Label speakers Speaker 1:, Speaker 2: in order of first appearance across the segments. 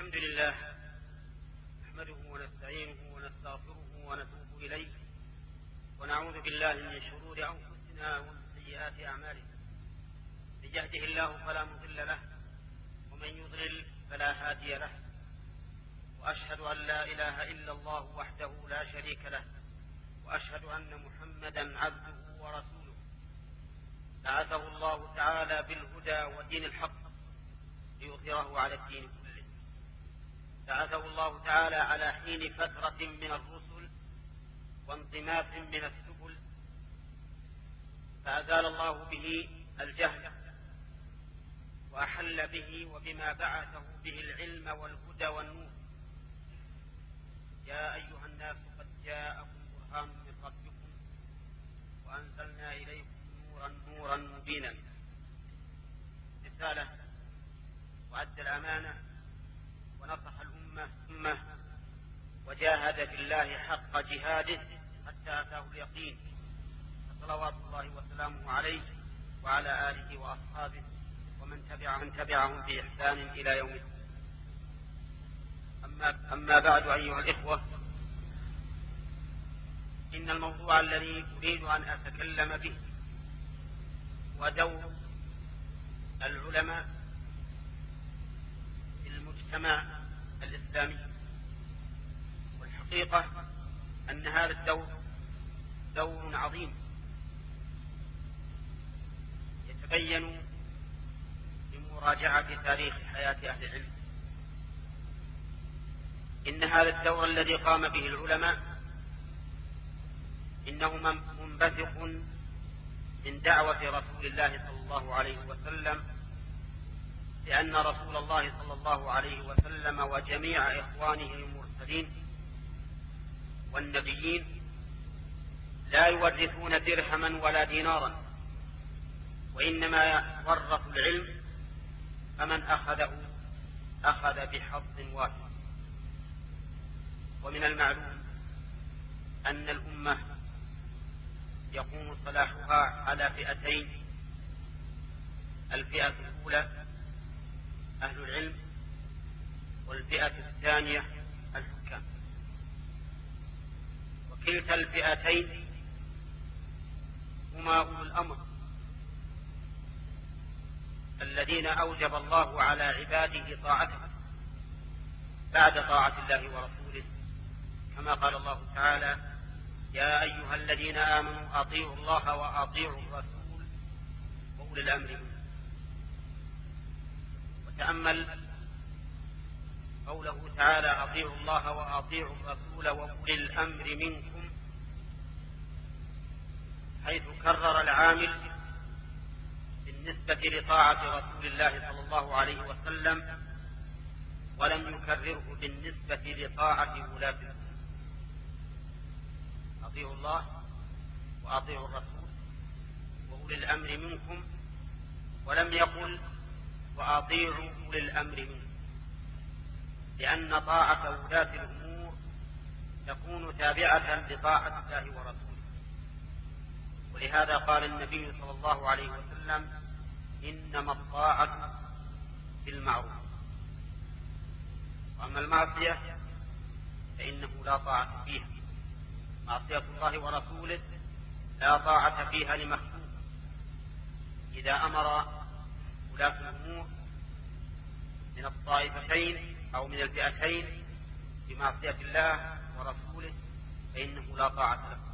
Speaker 1: الحمد لله نحمده ونستعينه ونستغفره ونتوب إليه ونعوذ بالله من شرور أنفسنا ومن سيئات أعمالنا. من يهده الله فلا مضل له ومن يضلل فلا هادي له، وأشهد أن لا إله إلا الله وحده لا شريك له، وأشهد أن محمدا عبده ورسوله بعثه الله تعالى بالهدى ودين الحق ليظهره على الدين كله. بعثه الله تعالى على حين فترة من الرسل وانطماس من السبل، فأزال الله به الجهل وأحل به وبما بعثه به العلم والهدى والنور. يا أيها الناس قد جاءكم برهان من ربكم وأنزلنا إليكم نورا مبينا. رسالة وأدى الأمانة ونصح الأمة وجاهد في الله حق جهاده حتى أتاه اليقين، فصلوات الله وسلامه عليه وعلى آله وأصحابه ومن تبعهم بإحسان إلى يوم الدين. أما بعد أيها الإخوة، إن الموضوع الذي أريد أن أتكلم به هو دور العلماء في المجتمع الإسلامي. والحقيقة أن هذا الدور دور عظيم يتبين بمراجعة تاريخ حياة أهل العلم. إن هذا الدور الذي قام به العلماء إنه منبثق من دعوة رسول الله صلى الله عليه وسلم، لأن رسول الله صلى الله عليه وسلم وجميع إخوانه المرسلين والنبيين لا يورثون درهما ولا دينارا، وإنما ورثوا العلم، فمن أخذه أخذ بحظ واحد. ومن المعلوم أن الأمة يقوم صلاحها على فئتين: الفئة الأولى أهل العلم، والفئة الثانية الحكام. وكلتا الفئتين هما أولو الأمر الذين أوجب الله على عباده طاعته بعد طاعة الله ورسوله، كما قال الله تعالى: يا أيها الذين آمنوا أطيعوا الله وأطيعوا الرسول وأولي الأمر منكم. وتأمل قوله تعالى: أطيعوا الله وأطيعوا الرسول وأولي الأمر منكم، حيث كرر العامل بالنسبة لطاعة رسول الله صلى الله عليه وسلم، ولم يكرره بالنسبة لطاعة ولاة الأمور. أطيعوا الله وأطيعوا الرسول وأولي الأمر منكم، ولم يقل وأطيعوا أولي الأمر منكم، لأن طاعة ولاة الأمور تكون تابعة لطاعة الله ورسوله. ولهذا قال النبي صلى الله عليه وسلم: إنما الطاعة بالمعروف، وأما المعصية فإنه لا طاعة فيها. معصية الله ورسوله لا طاعة فيها لمخلوق. إذا أمر ولاة الأمور من الطائفتين أو من الفئتين بمعصية الله ورسوله فإنه لا طاعة له.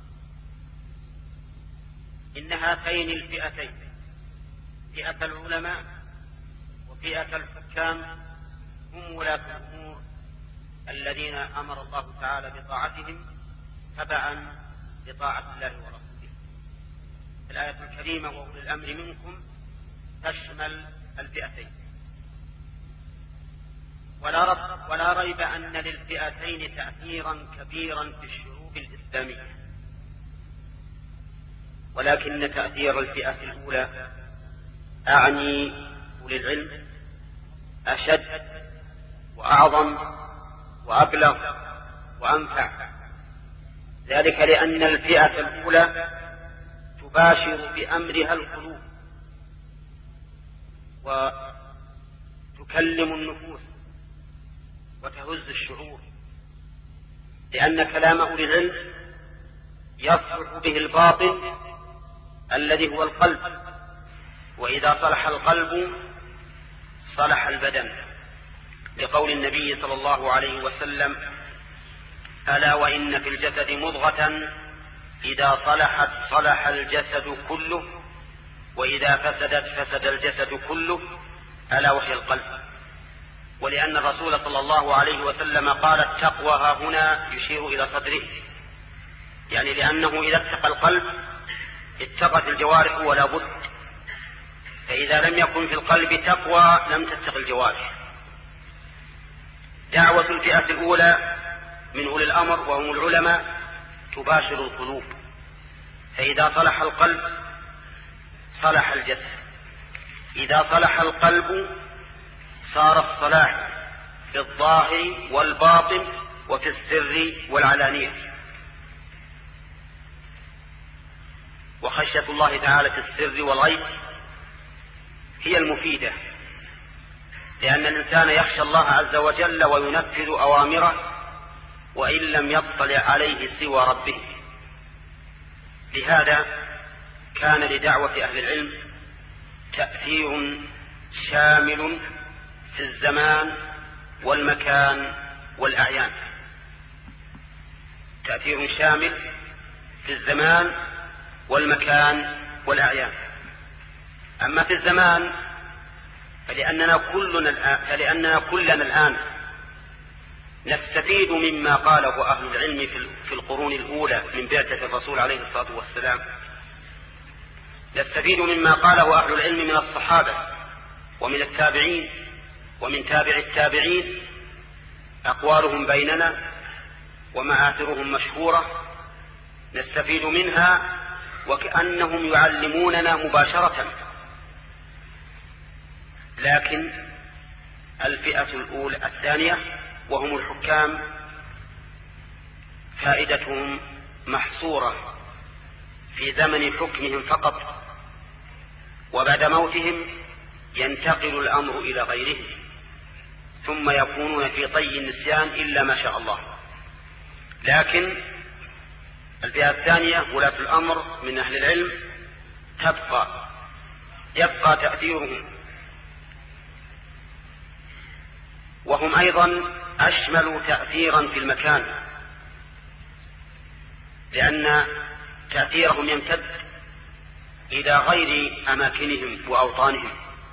Speaker 1: إن هاتين الفئتين، فئة العلماء وفئة الحكام، هم ولاة الأمور الذين أمر الله تعالى بطاعتهم تبعا لطاعة الله ورسوله. الآية الكريمة وأولي الأمر منكم تشمل الفئتين. ولا ريب أن للفئتين تأثيرا كبيرا في الشعوب الإسلامية، ولكن تأثير الفئة الأولى أعني أولي العلم أشد وأعظم وأبلغ وأنفع، ذلك لأن الفئة الأولى تباشر بأمرها القلوب وتكلم النفوس وتهز الشعور، لأن كلام أولي العلم يصلح به الباطن الذي هو القلب، وإذا صلح القلب صلح البدن، لقول النبي صلى الله عليه وسلم: ألا وإن في الجسد مضغة إذا صلحت صلح الجسد كله، وإذا فسدت فسد الجسد كله، ألا وهي القلب. ولأن الرسول صلى الله عليه وسلم قال: التقوى ها هنا، يشير إلى صدره، يعني لأنه إذا اتقى القلب اتقت الجوارح ولا بد، فإذا لم يكن في القلب تقوى لم تتق الجوارح. دعوة الفئة الأولى من أولي الأمر وهم العلماء تباشر القلوب، فإذا صلح القلب صلح الجسد، إذا صلح القلب صار الصلاح في الظاهر والباطن وفي السر والعلانية. وخشية الله تعالى في السر والغيب هي المفيدة، لأن الإنسان يخشى الله عز وجل وينفذ أوامره وإن لم يطلع عليه سوى ربه. لهذا كان لدعوة أهل العلم تأثير شامل في الزمان والمكان والأعيان، تأثير شامل في الزمان والمكان والأعيان. أما في الزمان فلأننا كلنا الآن نستفيد مما قاله أهل العلم في القرون الأولى من بعثة الرسول عليه الصلاة والسلام، نستفيد مما قاله أهل العلم من الصحابة ومن التابعين ومن تابع التابعين، أقوالهم بيننا ومآثرهم مشهورة نستفيد منها وكأنهم يعلموننا مباشرة. لكن الفئة الأولى الثانية وهم الحكام فائدتهم محصورة في زمن حكمهم فقط، وبعد موتهم ينتقل الأمر إلى غيرهم ثم يكونون في طي النسيان إلا ما شاء الله. لكن الفئة الثانية ولاة الأمر من أهل العلم يبقى تأثيرهم، وهم أيضا أشمل تأثيرا في المكان، لأن تأثيرهم يمتد إلى غير أماكنهم وأوطانهم.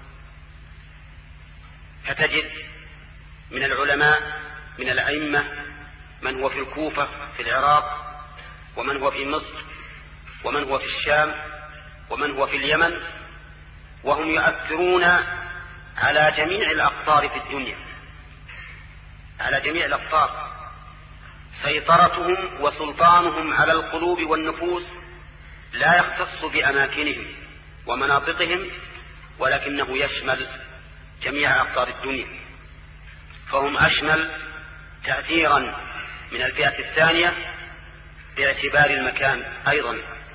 Speaker 1: فتجد من العلماء من الأئمة من هو في الكوفة في العراق، ومن هو في مصر، ومن هو في الشام، ومن هو في اليمن، وهم يؤثرون على جميع الأقطار في الدنيا، على جميع الأقطار. سيطرتهم وسلطانهم على القلوب والنفوس لا يختص بأماكنهم ومناطقهم، ولكنه يشمل جميع أقطار الدنيا، فهم أشمل تأثيرا من الفئة الثانية باعتبار المكان أيضا.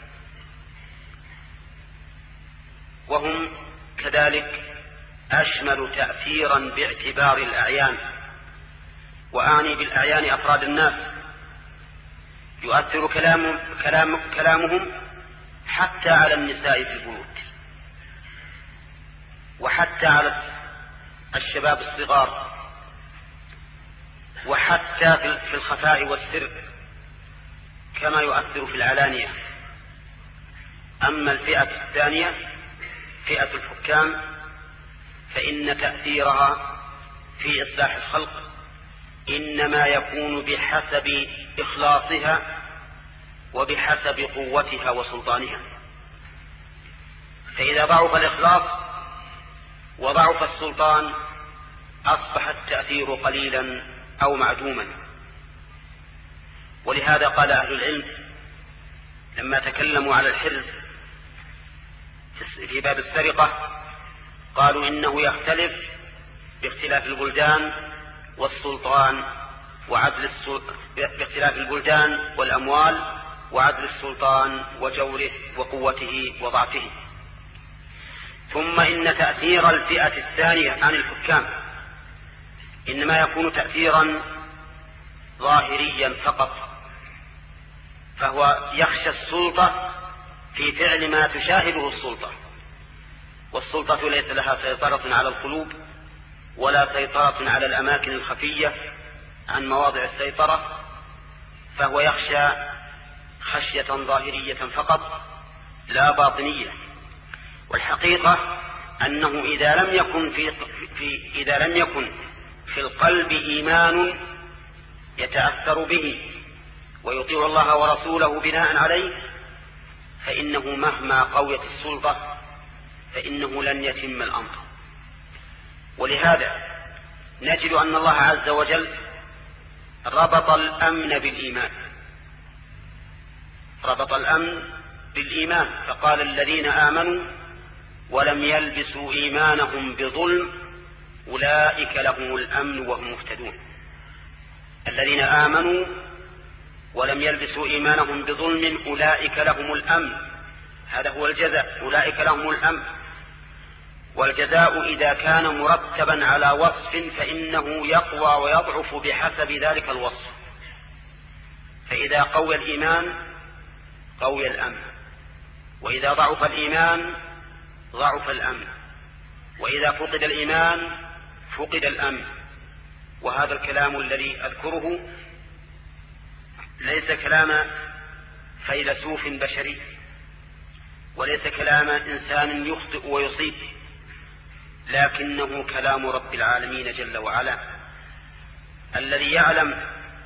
Speaker 1: وهم كذلك أشمل تأثيرا باعتبار الأعيان، وأعني بالأعيان أفراد الناس، يؤثر كلامهم حتى على النساء في البيوت، وحتى على الشباب الصغار، وحتى في الخفاء والسر كما يؤثر في العلانية. أما الفئة الثانية فئة الحكام فإن تأثيرها في إصلاح الخلق إنما يكون بحسب إخلاصها وبحسب قوتها وسلطانها. فإذا ضعف الإخلاص وضعف السلطان أصبح التأثير قليلا أو معدوما. ولهذا قال أهل العلم لما تكلموا على الحرز في باب السرقة قالوا إنه يختلف باختلاف البلدان والسلطان وعدل باختلاف البلدان والأموال وعدل السلطان وجوره وقوته وضعفه. ثم إن تأثير الفئة الثانية عن الحكام إنما يكون تأثيرا ظاهريا فقط، فهو يخشى السلطة في فعل ما تشاهده السلطة، والسلطة ليس لها سيطرة على القلوب ولا سيطرة على الأماكن الخفية عن مواضع السيطرة، فهو يخشى خشية ظاهرية فقط لا باطنية. والحقيقة أنه إذا لم يكن في القلب إيمان يتأثر به ويطيع الله ورسوله بناء عليه، فإنه مهما قويت السلطة فإنه لن يتم الأمر. ولهذا نجد أن الله عز وجل ربط الأمن بالإيمان، ربط الأمن بالإيمان، فقال الذين آمنوا ولم يلبسوا إيمانهم بظلم أولئك لهم الأمن وهم مهتدون. الذين آمنوا ولم يلبسوا إيمانهم بظلم أولئك لهم الأمن، هذا هو الجزاء، أولئك لهم الأمن. والجزاء إذا كان مرتبا على وصف فإنه يقوى ويضعف بحسب ذلك الوصف، فإذا قوي الإيمان قوي الأمن، وإذا ضعف الإيمان ضعف الأمن، وإذا فقد الإيمان فقد الأمن. وهذا الكلام الذي أذكره ليس كلام فيلسوف بشري، وليس كلام إنسان يخطئ ويصيب، لكنه كلام رب العالمين جل وعلا الذي يعلم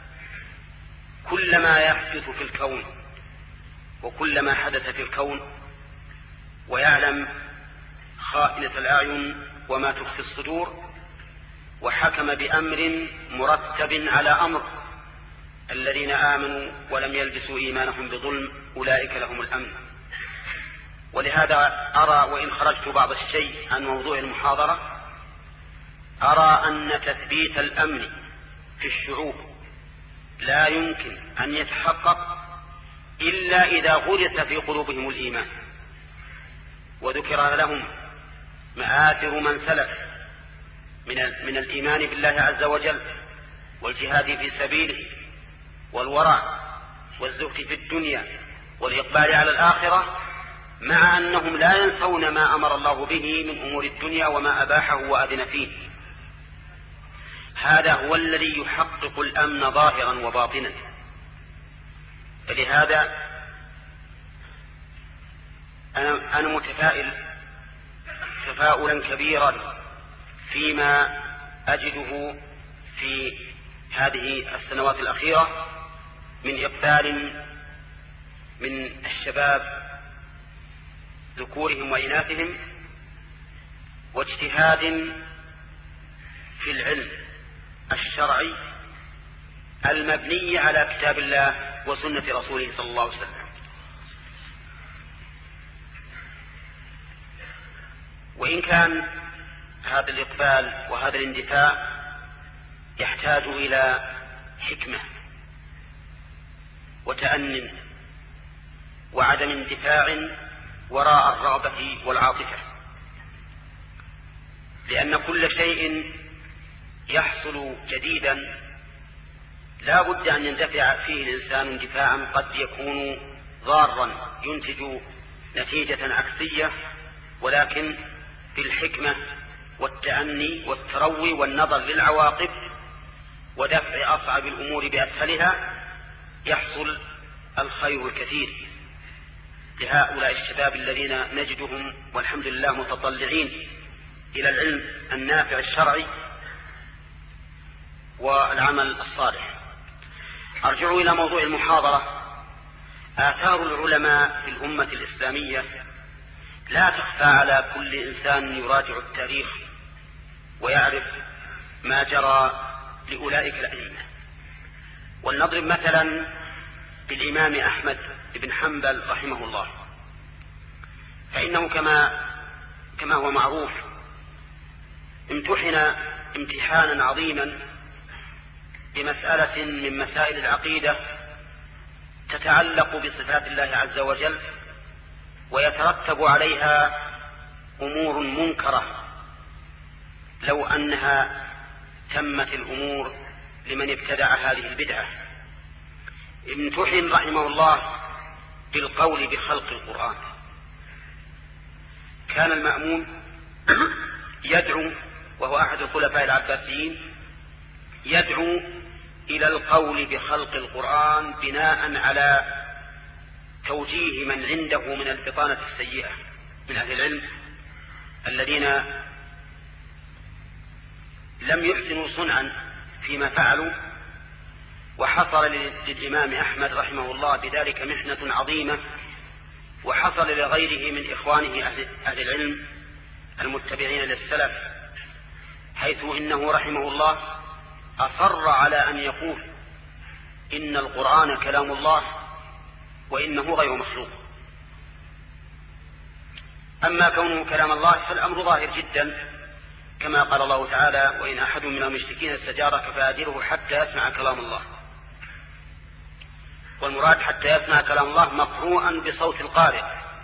Speaker 1: كل ما يحدث في الكون وكل ما حدث في الكون، ويعلم خائنة الأعين وما تخفي الصدور، وحكم بأمر مرتب على أمر. الذين آمنوا ولم يلبسوا إيمانهم بظلم أولئك لهم الأمن. ولهذا أرى، وإن خرجت بعض الشيء عن موضوع المحاضرة، أرى أن تثبيت الأمن في الشعوب لا يمكن أن يتحقق إلا إذا غرس في قلوبهم الإيمان، وذكر لهم مآثر من سلف من الإيمان بالله عز وجل والجهاد في سبيله والورع والزهد في الدنيا والإقبال على الآخرة، مع أنهم لا ينسون ما أمر الله به من أمور الدنيا وما أباحه وأذن فيه. هذا هو الذي يحقق الأمن ظاهرا وباطنا. فلهذا أنا متفائل تفاؤلا كبيرا فيما أجده في هذه السنوات الأخيرة من إقبال من الشباب ذكورهم وإناثهم واجتهاد في العلم الشرعي المبني على كتاب الله وسنة رسوله صلى الله عليه وسلم. وإن كان هذا الإقبال وهذا الاندفاع يحتاج إلى حكمة وتأنٍ وعدم اندفاع وراء الرغبة والعاطفة، لأن كل شيء يحصل جديدا لا بد أن يندفع فيه الإنسان اندفاعا قد يكون ضارا ينتج نتيجة عكسية، ولكن بالحكمة والتأني والتروي والنظر للعواقب ودفع أصعب الأمور بأسهلها يحصل الخير الكثير لهؤلاء الشباب الذين نجدهم والحمد لله متطلعين إلى العلم النافع الشرعي والعمل الصالح. أرجع إلى موضوع المحاضرة. آثار العلماء في الأمة الإسلامية لا تخفى على كل إنسان يراجع التاريخ ويعرف ما جرى لأولئك الأئمة. ولنضرب مثلا بالإمام أحمد بن حنبل رحمه الله، فإنه كما هو معروف امتحن امتحانا عظيما بمسألة من مسائل العقيدة تتعلق بصفات الله عز وجل ويترتب عليها أمور منكرة لو أنها تمت الأمور لمن ابتدع هذه البدعة. امتحن رحمه الله بالقول بخلق القرآن. كان المأمون يدعو، وهو أحد الخلفاء العباسيين، يدعو إلى القول بخلق القرآن بناء على توجيه من عنده من البطانة السيئة من أهل العلم الذين لم يحسنوا صنعا فيما فعلوا. وحصل للإمام أحمد رحمه الله بذلك محنة عظيمة، وحصل لغيره من إخوانه أهل العلم المتبعين للسلف، حيث إنه رحمه الله أصر على أن يقول إن القرآن كلام الله وإنه غير مخلوق. أما كونه كلام الله فالأمر ظاهر جدا، كما قال الله تعالى: وإن أحد من المشركين استجارك فأجره حتى يسمع كلام الله. والمراد حتى يسمع كلام الله مقروءا بصوت القارئ.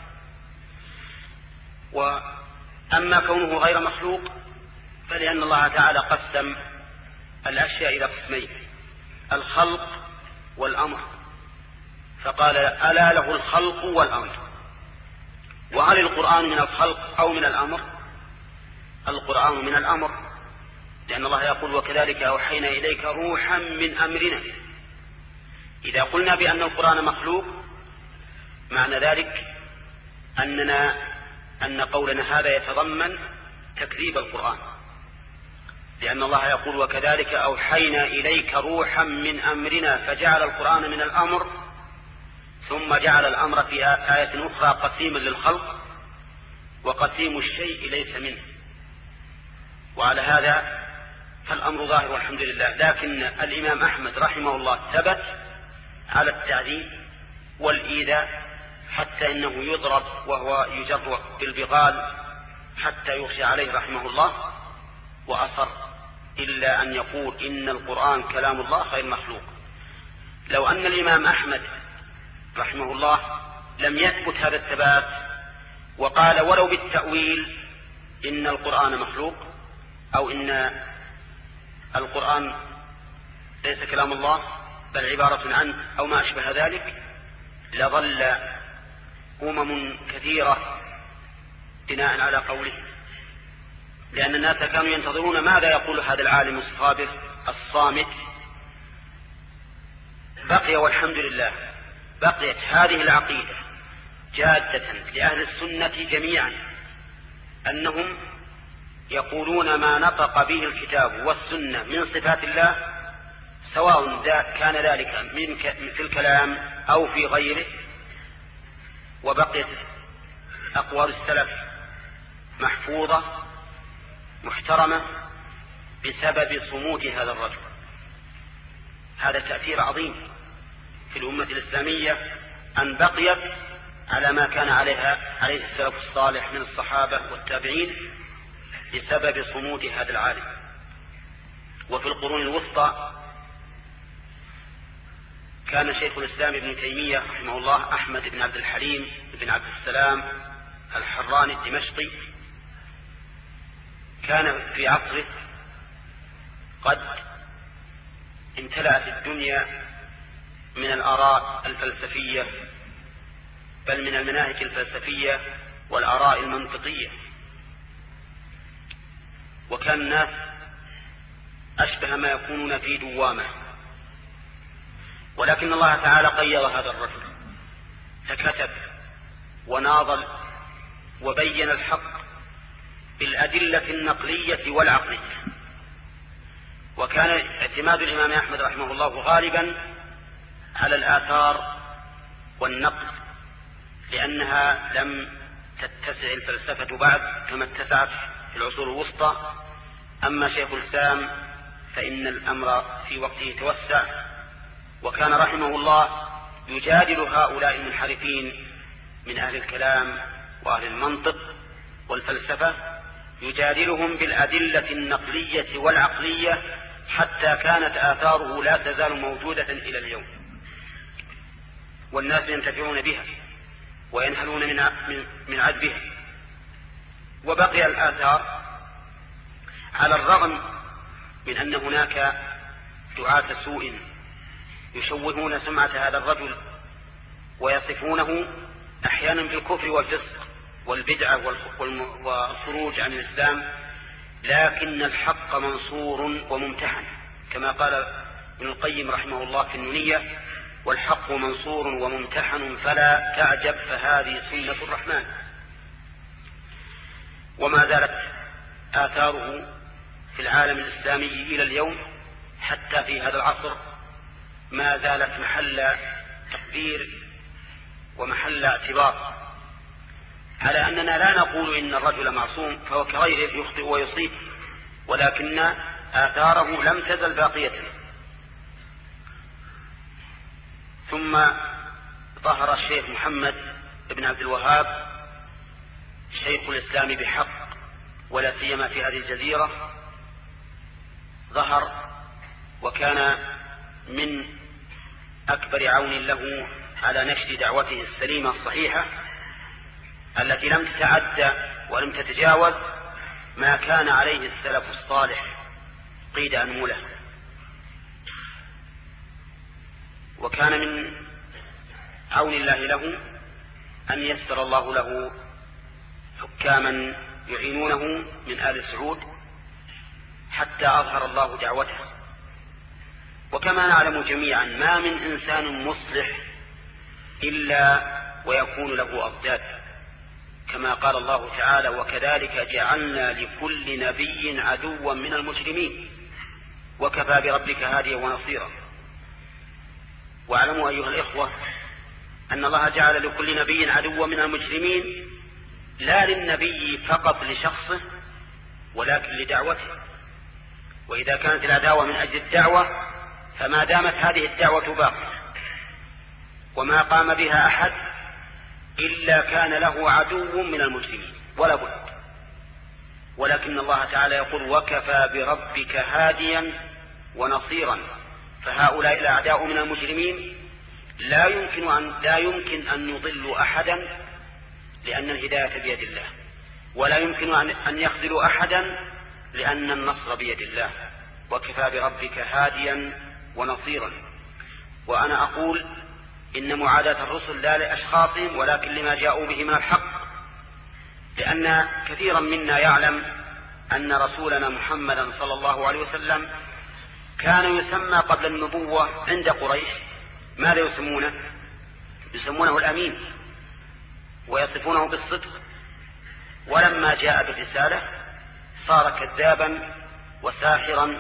Speaker 1: وأما كونه غير مخلوق فلأن الله تعالى قسم الأشياء إلى قسمين: الخلق والأمر، فقال: ألا له الخلق والأمر. وهل القرآن من الخلق أو من الأمر؟ القرآن من الأمر، لأن الله يقول: وكذلك أوحينا إليك روحا من أمرنا. إذا قلنا بأن القرآن مخلوق معنى ذلك أن قولنا هذا يتضمن تكذيب القرآن، لأن الله يقول: وكذلك أوحينا إليك روحا من أمرنا، فجعل القرآن من الأمر، ثم جعل الأمر في آية أخرى قسيما للخلق، وقسيم الشيء ليس منه. وعلى هذا فالأمر ظاهر والحمد لله. لكن الإمام أحمد رحمه الله ثبت على التعذيب والإيذاء، حتى إنه يضرب وهو يجر بالبغال حتى يغشى عليه رحمه الله، وأصر إلا أن يقول إن القرآن كلام الله غير مخلوق. لو أن الإمام أحمد رحمه الله لم يثبت هذا الثبات وقال ولو بالتأويل إن القرآن مخلوق أو إن القرآن ليس كلام الله بل عبارة عنه أو ما أشبه ذلك، لظل كثيرة بناء على قوله، لأن الناس كانوا ينتظرون ماذا يقول هذا العالم الصابر الصامت. بقي والحمد لله بقيت هذه العقيدة جادة لأهل السنة جميعا، أنهم يقولون ما نطق به الكتاب والسنة من صفات الله، سواء كان ذلك في الكلام أو في غيره. وبقيت أقوال السلف محفوظة محترمة بسبب صمود هذا الرجل. هذا تأثير عظيم في الأمة الإسلامية أن بقيت على ما كان عليه السلف الصالح من الصحابة والتابعين بسبب صمود هذا العالم. وفي القرون الوسطى كان شيخ الإسلام ابن تيمية رحمه الله أحمد بن عبد الحليم بن عبد السلام الحراني الدمشقي، كان في عصره قد امتلأت الدنيا من الآراء الفلسفية، بل من المناهج الفلسفية والآراء المنطقية، وكان الناس أشبه ما يكونون في دوامة. ولكن الله تعالى قيض هذا الرجل فكتب وناضل وبين الحق بالأدلة النقلية والعقلية. وكان اعتماد الإمام أحمد رحمه الله غالبا على الآثار والنقل، لأنها لم تتسع الفلسفة بعد كما اتسعت في العصور الوسطى. أما شيخ الإسلام فإن الأمر في وقته توسع، وكان رحمه الله يجادل هؤلاء المنحرفين من أهل الكلام وأهل المنطق والفلسفة، يجادلهم بالأدلة النقلية والعقلية، حتى كانت آثاره لا تزال موجودة إلى اليوم، والناس ينتفعون بها وينهلون من عذبها. وبقي الآثار على الرغم من أن هناك دعاة سوء يشوهون سمعة هذا الرجل ويصفونه أحيانا بالكفر والفسق والبدعة والخروج عن الإسلام، لكن الحق منصور وممتحن كما قال ابن القيم رحمه الله في النونية: والحق منصور وممتحن فلا تعجب فهذه سنة الرحمن. وما زالت آثاره في العالم الإسلامي إلى اليوم حتى في هذا العصر ما زالت محل تقدير ومحل اعتبار، على أننا لا نقول إن الرجل معصوم فهو كغيره يخطئ ويصيب، ولكن آثاره لم تزل باقية. ثم ظهر الشيخ محمد بن عبد الوهاب شيخ الإسلام بحق، ولا سيما في هذه الجزيرة ظهر، وكان من أكبر عون له على نشر دعوته السليمة الصحيحة التي لم تتعدى ولم تتجاوز ما كان عليه السلف الصالح قيد أنمله. وكان من عون الله له أن يسر الله له حكاما يعينونه من آل سعود حتى أظهر الله دعوته. وكما نعلم جميعا ما من إنسان مصلح إلا ويكون له أضداد، كما قال الله تعالى: وكذلك جعلنا لكل نبي عدوا من المجرمين وكفى بربك هاديا ونصيرا. واعلموا أيها الإخوة أن الله جعل لكل نبي عدوا من المجرمين لا للنبي فقط لشخصه ولكن لدعوته. وإذا كانت العداوة من أجل الدعوة فما دامت هذه الدعوة باقية وما قام بها أحد إلا كان له عدو من المجرمين ولا بد. ولكن الله تعالى يقول: وكفى بربك هاديا ونصيرا. فهؤلاء الأعداء من المجرمين لا يمكن أن يضلوا أحدا، لأن الهداية بيد الله، ولا يمكن أن يخذلوا أحدا لأن النصر بيد الله. وكفى بربك هاديا ونصيرا. وأنا أقول إن معاداة الرسل لا لأشخاصهم ولكن لما جاءوا به من الحق، لأن كثيرا منا يعلم أن رسولنا محمدا صلى الله عليه وسلم كان يسمى قبل النبوة عند قريش ماذا يسمونه؟ يسمونه الأمين ويصفونه بالصدق، ولما جاء بالرسالة صار كذابا وساحرا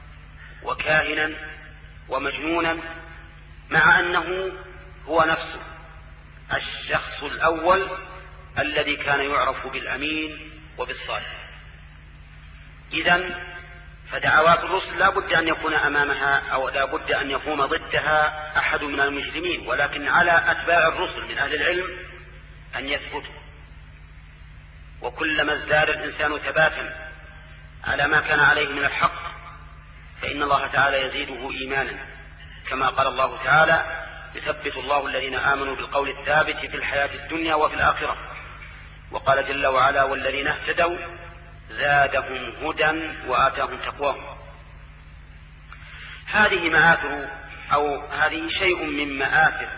Speaker 1: وكاهنا ومجنونا، مع أنه هو نفسه الشخص الأول الذي كان يعرف بالأمين وبالصالح. إذن فدعوات الرسل لا بد أن يكون أمامها أو لا بد أن يقوم ضدها أحد من المجرمين، ولكن على أتباع الرسل من أهل العلم أن يثبتوا. وكلما ازداد الإنسان ثباتا على ما كان عليه من الحق فإن الله تعالى يزيده إيمانا، كما قال الله تعالى: يثبت الله الذين آمنوا بالقول الثابت في الحياة الدنيا وفي الآخرة. وقال جل وعلا: والذين اهتدوا زادهم هدى وآتاهم تقواهم. هذه مآثر أو هذه شيء من مآثر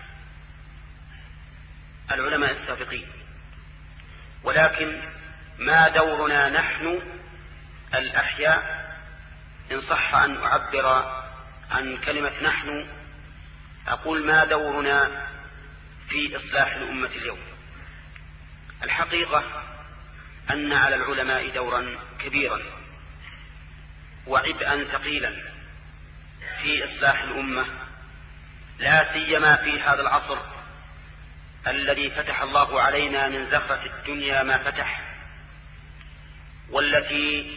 Speaker 1: العلماء السابقين، ولكن ما دورنا نحن الأحياء، إن صح أن أعبر عن كلمة نحن أقول ما دورنا في إصلاح الأمة اليوم. الحقيقة أن على العلماء دورا كبيرا وعبئا ثقيلا في إصلاح الأمة، لا سيما في هذا العصر الذي فتح الله علينا من زخرة الدنيا ما فتح، والتي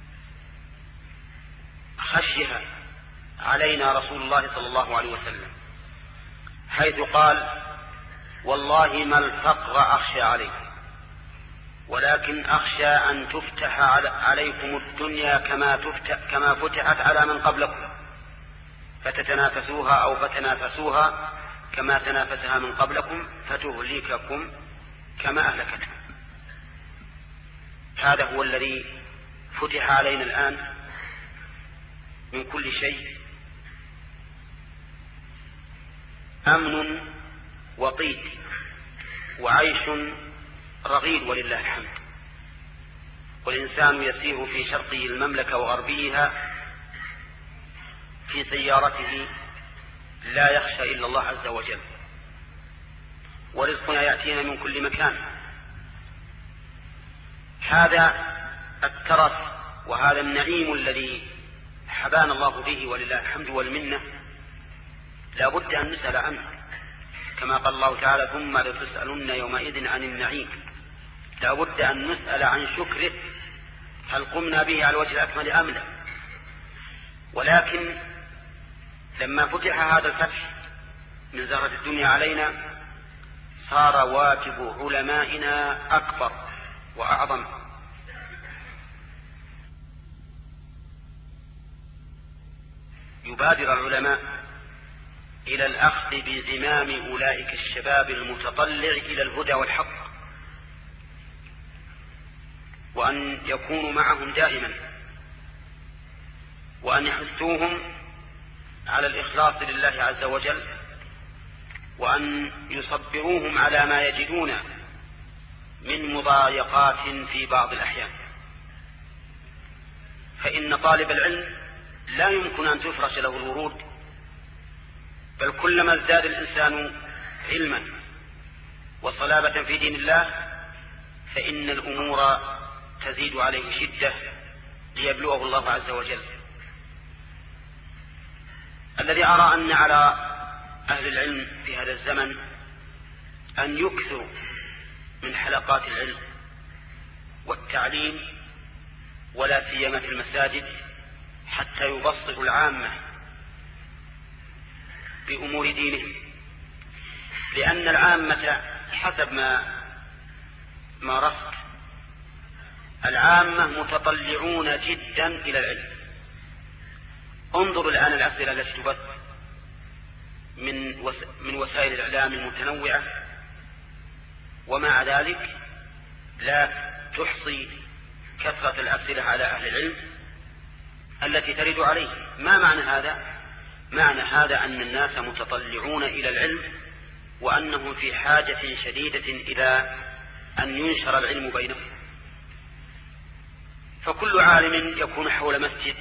Speaker 1: خشيها علينا رسول الله صلى الله عليه وسلم، حيث قال: والله ما الفقر أخشى عليكم ولكن أخشى أن تفتح عليكم الدنيا كما فتحت على من قبلكم فتتنافسوها أو فتنافسوها كما تنافسها من قبلكم فتهلككم كما أهلكتهم. هذا هو الذي فتح علينا الآن من كل شيء أمن وطيب وعيش رغيد ولله الحمد، والإنسان يسير في شرقي المملكة وغربيها في سيارته لا يخشى إلا الله عز وجل، ورزقنا يأتينا من كل مكان. هذا الترف وهذا النعيم الذي حبانا الله به ولله الحمد والمنة لا بد أن نسأل عنه، كما قال الله تعالى ثم لتسألن يومئذ عن النعيم. لا بد أن نسأل عن شكره، هل قمنا به على الوجه الأكمل أم لا؟ ولكن لما فتح هذا الفتح من زهرة الدنيا علينا صار واجب علمائنا أكبر وأعظم. يبادر العلماء إلى الأخذ بزمام أولئك الشباب المتطلع إلى الهدى والحق، وأن يكونوا معهم دائما، وأن يحثوهم على الإخلاص لله عز وجل، وأن يصبروهم على ما يجدون من مضايقات في بعض الأحيان. فإن طالب العلم لا يمكن أن تفرش له الورود، بل كلما ازداد الإنسان علما وصلابة في دين الله فإن الأمور تزيد عليه شدة ليبلغه الله عز وجل. الذي أرى أن على أهل العلم في هذا الزمن أن يكثروا من حلقات العلم والتعليم، ولا سيما في المساجد، حتى يبصروا العامة بأمور دينهم، لأن العامة حسب ما رصد العامة متطلعون جدا إلى العلم. انظروا الآن الأسئلة التي تبث من وسائل الإعلام المتنوعة، ومع ذلك لا تحصي كثرة الأسئلة على أهل العلم التي ترد عليه. ما معنى هذا؟ معنى هذا أن الناس متطلعون إلى العلم، وأنهم في حاجة شديدة إلى أن ينشر العلم بينهم. فكل عالم يكون حول مسجد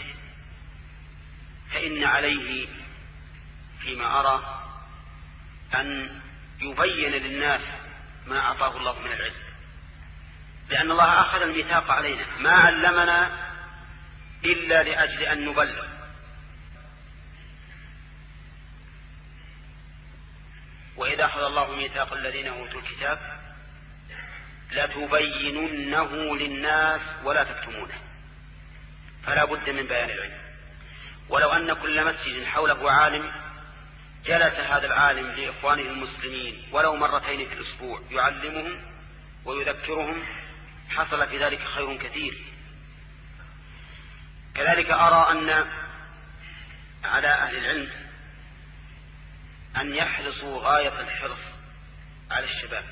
Speaker 1: فإن عليه فيما أرى أن يبين للناس ما أعطاه الله من العلم، لأن الله أخذ الميثاق علينا، ما علمنا إلا لأجل أن نبلغ. وإذا أخذ الله ميثاق الذين أوتوا الكتاب لتبيننه للناس ولا تكتمونه، فلا بد من بيان العلم. ولو أن كل مسجد حوله عالم جلس هذا العالم لإخوانه المسلمين ولو مرتين في الأسبوع يعلمهم ويذكرهم حصل في ذلك خير كثير. كذلك أرى أن على أهل العلم أن يحرصوا غاية الحرص على الشباب،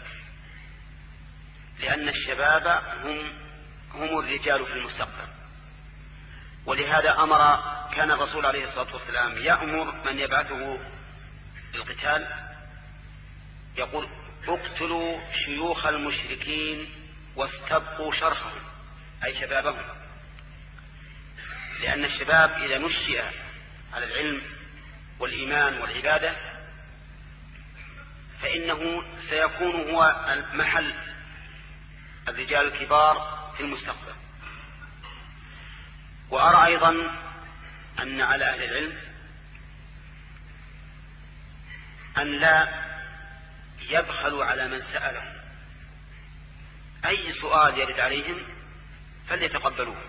Speaker 1: لأن الشباب هم الرجال في المستقبل. ولهذا كان الرسول عليه الصلاة والسلام يأمر من يبعثه للقتال يقول اقتلوا شيوخ المشركين واستبقوا شرحهم، أي شبابهم، لأن الشباب إذا نشئ على العلم والإيمان والعبادة فإنه سيكون هو محل الرجال الكبار في المستقبل. وأرى أيضا أن على أهل العلم أن لا يبخلوا على من سألهم، أي سؤال يرد عليهم فليتقبلوه،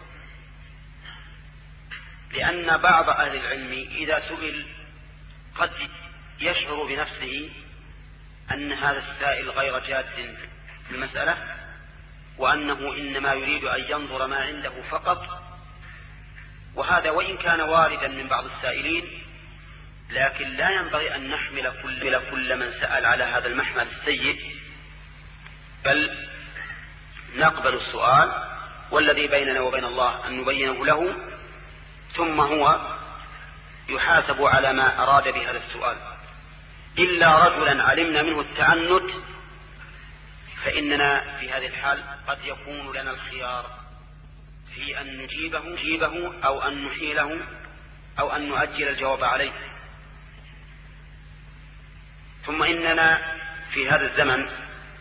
Speaker 1: لأن بعض أهل العلم إذا سئل قد يشعر بنفسه أن هذا السائل غير جاد في المسألة، وأنه إنما يريد أن ينظر ما عنده فقط. وهذا وإن كان واردا من بعض السائلين، لكن لا ينبغي أن نحمل كل من سأل على هذا المحمل السيء، بل نقبل السؤال، والذي بيننا وبين الله أن نبينه له، ثم هو يحاسب على ما أراد بهذا السؤال، إلا رجلا علمنا منه التعنت، فإننا في هذه الحال قد يكون لنا الخيار في أن نجيبه أو أن نحيله أو أن نؤجل الجواب عليه. ثم إننا في هذا الزمن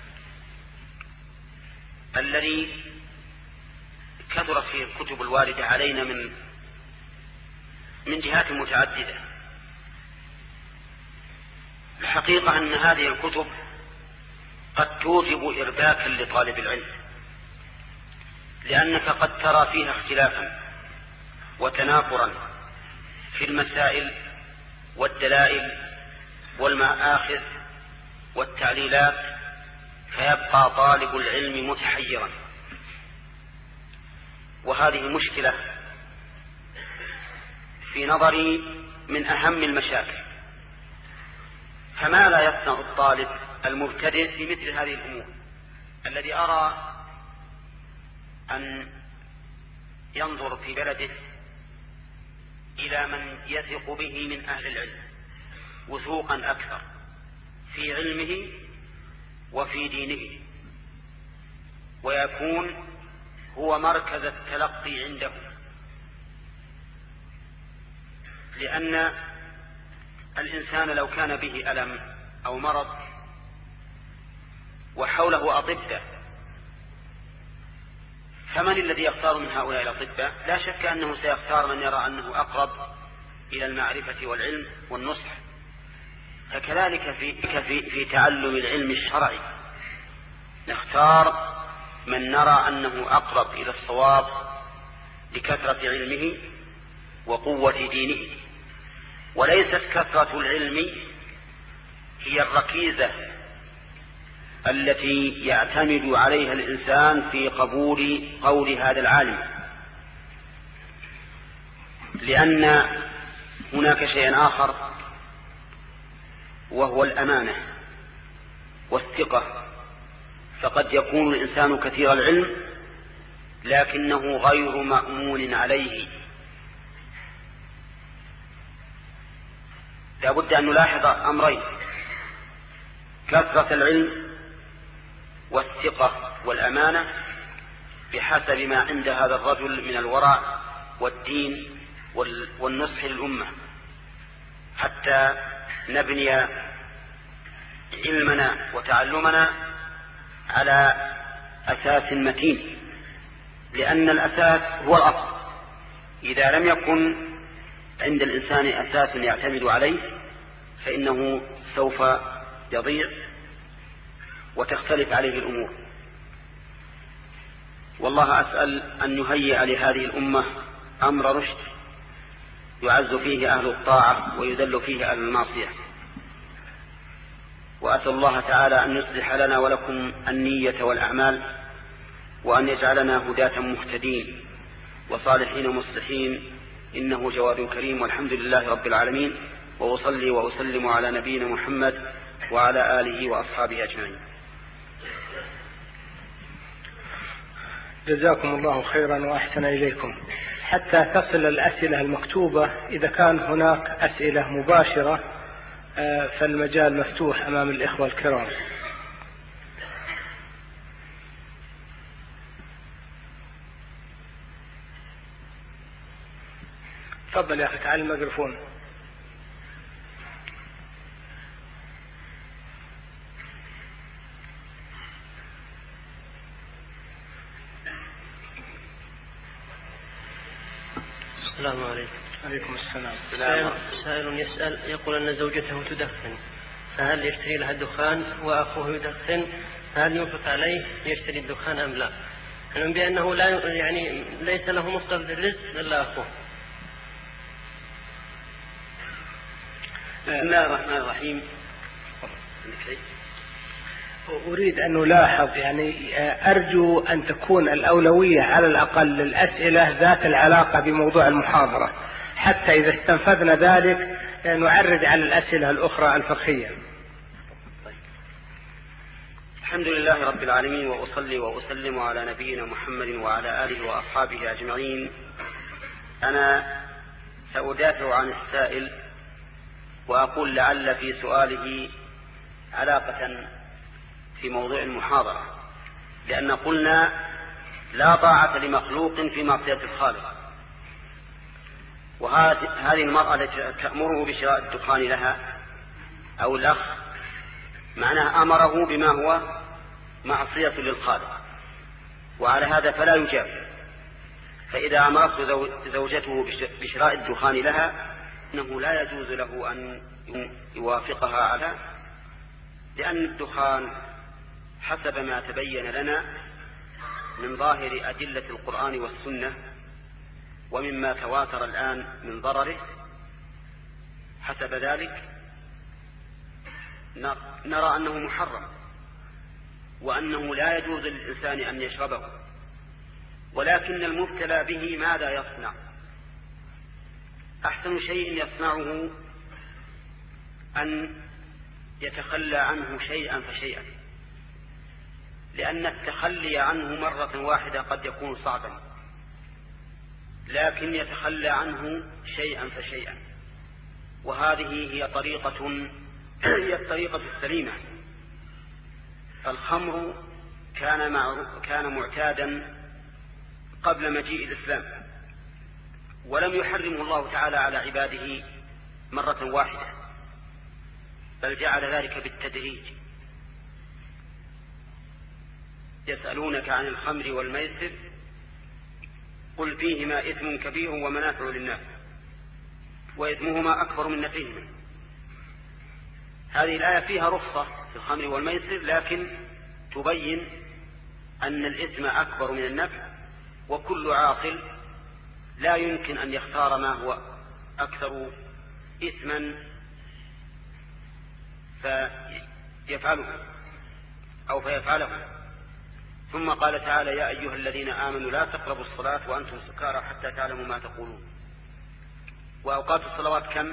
Speaker 1: الذي كثرت فيه الكتب الواردة علينا من جهات متعددة، الحقيقة أن هذه الكتب قد توجب إرباكا لطالب العلم، لأنك قد ترى فيها اختلافا وتنافرا في المسائل والدلائل والمآخذ والتعليلات، فيبقى طالب العلم متحيرا، وهذه مشكلة في نظري من أهم المشاكل. فما لا يصنع الطالب المبتدئ في مثل هذه الأمور، الذي أرى أن ينظر في بلده إلى من يثق به من أهل العلم وثوقا أكثر في علمه وفي دينه، ويكون هو مركز التلقي عنده، لأن الإنسان لو كان به ألم أو مرض وحوله أطباء، فمن الذي يختار من هؤلاء الأطباء؟ لا شك أنه سيختار من يرى أنه أقرب إلى المعرفة والعلم والنصح. فكذلك في تعلم العلم الشرعي نختار من نرى أنه أقرب إلى الصواب لكثرة علمه وقوة دينه، وليست كثرة العلم هي الركيزة التي يعتمد عليها الإنسان في قبول قول هذا العالم، لأن هناك شيء آخر وهو الأمانة والثقة. فقد يكون الإنسان كثير العلم لكنه غير مأمون عليه. لا بد أن نلاحظ أمرين: كثرة العلم والثقة والأمانة بحسب ما عند هذا الرجل من الورع والدين والنصح للأمة، حتى نبني علمنا وتعلمنا على أساس متين، لأن الأساس هو الأصل. إذا لم يكن عند الإنسان أساس يعتمد عليه فإنه سوف يضيع وتختلف عليه الأمور. والله أسأل أن يهيئ لهذه الأمة أمر رشد يعز فيه أهل الطاعة ويذل فيه أهل المعصية، وأسأل الله تعالى أن يصلح لنا ولكم النية والأعمال، وأن يجعلنا هداة مهتدين وصالحين مصلحين، إنه جواد كريم، والحمد لله رب العالمين. وأصلي وأسلم على نبينا محمد وعلى آله وأصحابه أجمعين.
Speaker 2: جزاكم الله خيرا وأحسن إليكم. حتى تصل الأسئلة المكتوبة، إذا كان هناك أسئلة مباشرة فالمجال مفتوح أمام الإخوة الكرام. تفضل يا أخي، تعال الميكروفون.
Speaker 3: السلام عليكم.
Speaker 2: عليكم السلام.
Speaker 3: سائل يسأل يقول أن زوجته تدخن، فهل يشتري لها الدخان وأخوه يدخن، فهل ينفق عليه يشتري الدخان أم لا؟ علم بأنه لا ليس له مصدر الرزق إلا أخوه.
Speaker 1: بسم الله الرحمن الرحيم.
Speaker 2: أريد أن نلاحظ، أرجو أن تكون الأولوية على الأقل للأسئلة ذات العلاقة بموضوع المحاضرة، حتى إذا استنفذنا ذلك نعرض على الأسئلة الأخرى الفقهية.
Speaker 1: الحمد لله رب العالمين، وأصلي وأسلم على نبينا محمد وعلى آله وأصحابه أجمعين. أنا
Speaker 4: سأدافع عن السائل وأقول لعل في سؤاله علاقة في موضوع المحاضرة، لأن قلنا لا طاعة لمخلوق في معصية الخالق، وهذه المرأة التي تأمره بشراء الدخان لها أو الأخ معناه أمره بما هو معصية للخالق، وعلى هذا فلا يجاب. فإذا أمرته زوجته بشراء الدخان لها إنه لا يجوز له أن يوافقها على، لأن الدخان حسب ما تبين لنا من ظاهر أدلة القرآن والسنة ومما تواتر الآن من ضرره، حسب ذلك نرى أنه محرم وأنه لا يجوز للإنسان أن يشربه، ولكن المبتلى به ماذا يصنع؟ أحسن شيء يصنعه أن يتخلى عنه شيئا فشيئا، لأن التخلي عنه مرة واحدة قد يكون صعبا، لكن يتخلى عنه شيئا فشيئا، وهذه هي الطريقة السليمة. الخمر كان معتادا قبل مجيء الإسلام، ولم يحرمه الله تعالى على عباده مرة واحدة، بل جعل ذلك بالتدريج. يسألونك عن الخمر والميسر قل فيهما إثم كبير ومنافع للناس وإثمهما أكبر من نفعهما. هذه الآية فيها رخصة في الخمر والميسر، لكن تبين أن الإثم أكبر من النفع، وكل عاقل لا يمكن أن يختار ما هو أكثر إثما فيفعله. ثم قال تعالى يا أيها الذين آمنوا لا تقربوا الصلاة وأنتم سكارى حتى تعلموا ما تقولون. وأوقات الصلوات كم؟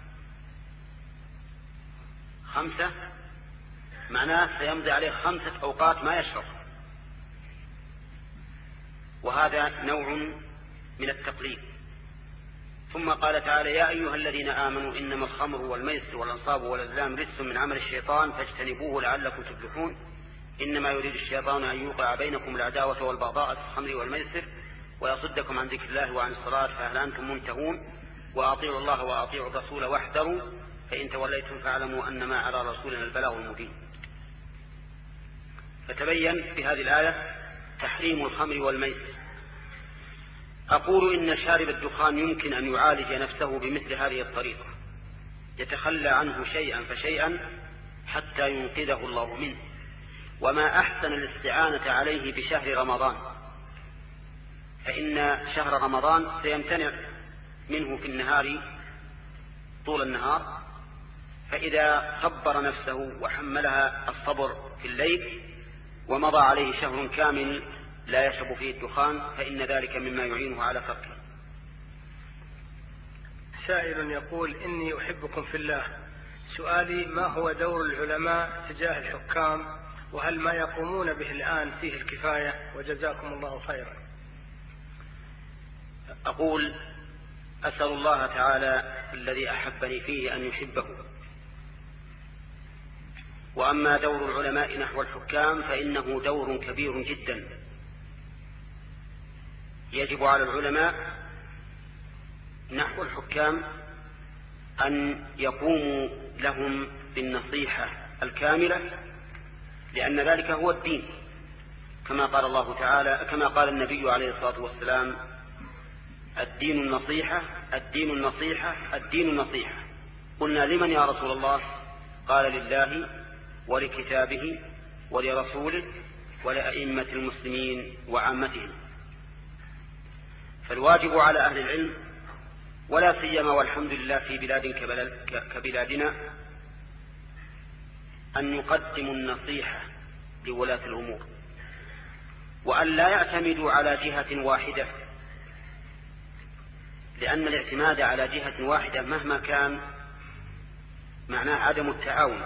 Speaker 4: 5، معناه سيمضي عليه 5 أوقات ما يشرب، وهذا نوع من التقليد. ثم قال تعالى يا أيها الذين آمنوا إنما الخمر والميسر والأنصاب والأزلام رجس من عمل الشيطان فاجتنبوه لعلكم تفلحون إنما يريد الشيطان أن يوقع بينكم العداوة والبغضاء في الخمر والميسر ويصدكم عن ذكر الله وعن الصلاة فهل أنتم منتهون وأطيعوا الله وأطيعوا الرسول واحذروا فإن توليتم فاعلموا أنما على رسولنا البلاغ المبين. فتبين في هذه الآية تحريم الخمر والميسر. أقول إن شارب الدخان يمكن أن يعالج نفسه بمثل هذه الطريقة، يتخلى عنه شيئا فشيئا حتى ينقذه الله منه. وما أحسن الاستعانة عليه بشهر رمضان، فإن شهر رمضان سيمتنع منه في النهار طول النهار، فإذا صبر نفسه وحملها الصبر في الليل ومضى عليه شهر كامل لا يشرب فيه الدخان فإن ذلك مما يعينه على تركه.
Speaker 2: سائل يقول إني أحبكم في الله، سؤالي ما هو دور العلماء تجاه الحكام، وهل ما يقومون به الآن فيه الكفاية؟ وجزاكم الله خيرا.
Speaker 4: أقول أسأل الله تعالى الذي أحبني فيه أن يحبه. وأما دور العلماء نحو الحكام فإنه دور كبير جدا، يجب على العلماء نحو الحكام أن يقوموا لهم بالنصيحة الكاملة، لأن ذلك هو الدين، كما قال الله تعالى، كما قال النبي عليه الصلاة والسلام الدين النصيحة الدين النصيحة الدين النصيحة. قلنا لمن يا رسول الله؟ قال لله ولكتابه ولرسوله ولأئمة المسلمين وعامتهم. فالواجب على أهل العلم ولا سيما والحمد لله في بلاد كبلادنا أن يقدموا النصيحة لولاة الأمور، وأن لا يعتمدوا على جهة واحدة، لأن الاعتماد على جهة واحدة مهما كان معناه عدم التعاون،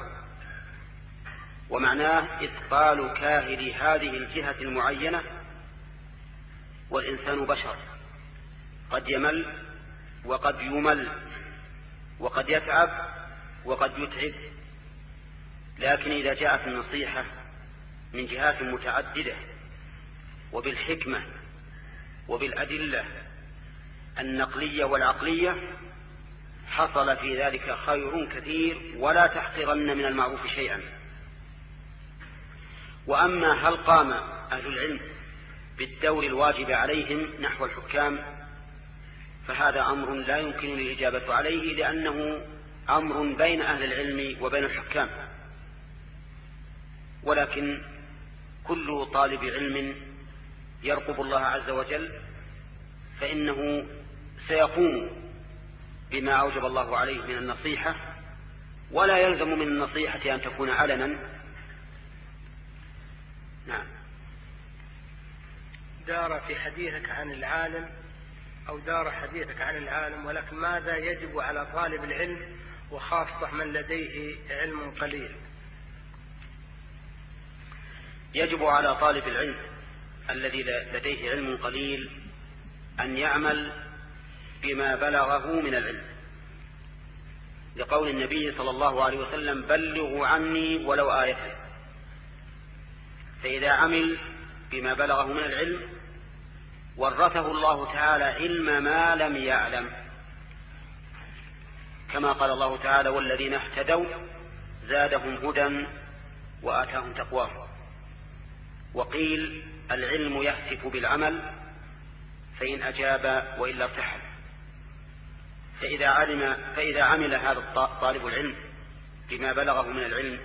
Speaker 4: ومعناه إثقال كاهل هذه الجهة المعينة، والإنسان بشر قد يمل وقد يمل وقد يتعب وقد يتعب، لكن إذا جاءت النصيحة من جهات متعددة وبالحكمة وبالأدلة النقلية والعقلية حصل في ذلك خير كثير، ولا تحقرن من المعروف شيئا. وأما هل قام أهل العلم بالدور الواجب عليهم نحو الحكام فهذا أمر لا يمكن الإجابة عليه، لأنه أمر بين أهل العلم وبين الحكام. ولكن كل طالب علم يرقب الله عز وجل فإنه سيقوم بما أوجب الله عليه من النصيحة، ولا يلزم من النصيحة أن تكون علنا. نعم.
Speaker 2: دار في حديثك عن العالم أو دار حديثك عن العالم، ولكن ماذا يجب على طالب العلم وخاصة من لديه علم قليل؟
Speaker 4: يجب على طالب العلم الذي لديه علم قليل أن يعمل بما بلغه من العلم، لقول النبي صلى الله عليه وسلم: بلغوا عني ولو آية. فإذا عمل بما بلغه من العلم ورثه الله تعالى علم ما لم يعلم، كما قال الله تعالى: والذين اهتدوا زادهم هدى وآتاهم تقواهم. وقيل: العلم يهتف بالعمل فإن أجاب وإلا ارتحل. فإذا عمل هذا طالب العلم بما بلغه من العلم